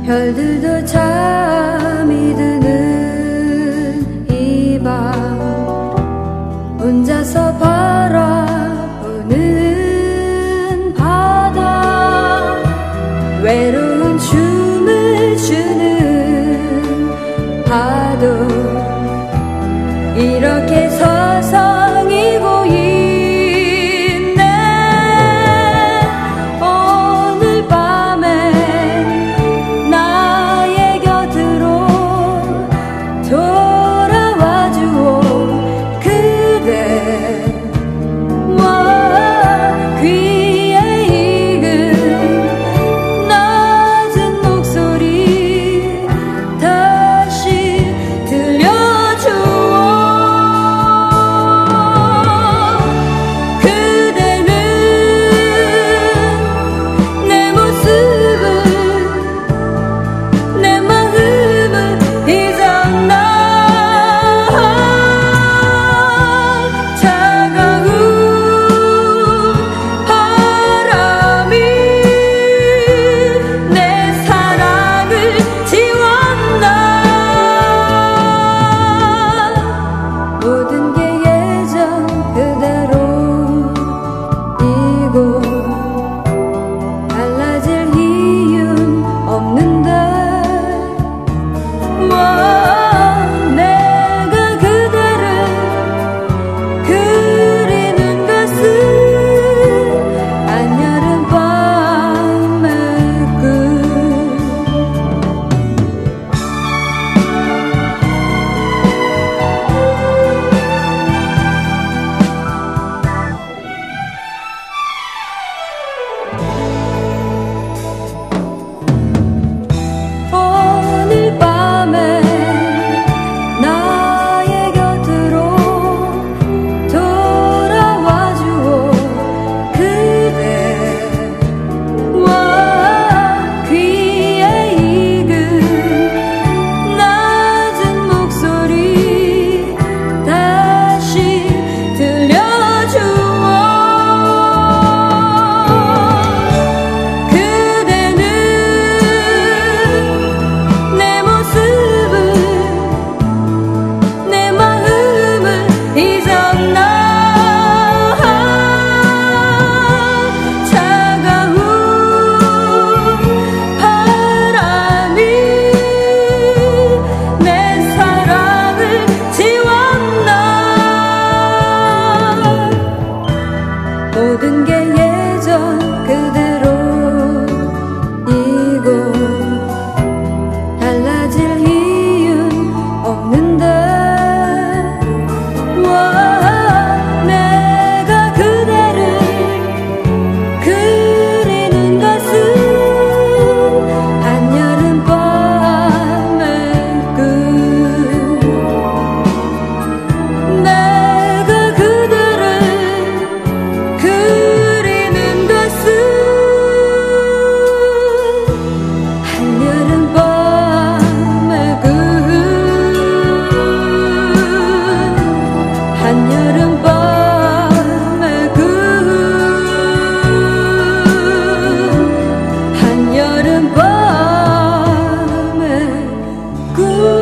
별들도 잠이 드는 이 밤 혼자서 바라보는 바다 외로운 춤을 추는 파도 이렇게 서성이고 있네. 오늘 밤에 나의 곁으로 돌아와 주오. 그대와 귀에 익은 낮은 목소리 다시 들려주오. 그대는 내 모습을 내 마음을 잊었나. 차가운 바람이 내 사랑을 지웠나. 모든 게 예전 그대로이고 달라질 이유는 없는데. 내가 그대를 그리는 것은 한여름 밤의 꿈. 오늘 밤에 나의 곁으로 돌아와 주오. 그대와 귀에 익은 낮은 목소리 다시 들려주오. 그대는 내 모습을 내 마음을 잊었나. 차가운 바람이 내 사랑을 지웠나. 모든 게 예전 그대로이고 달라질 이유는 없는데. 내가 그대를 그리는 것은 한여름 밤의 꿈. 내가 그대를 그리는 것은 한여름 밤의 꿈. 한여름 밤의 꿈. 한여름 밤의 꿈.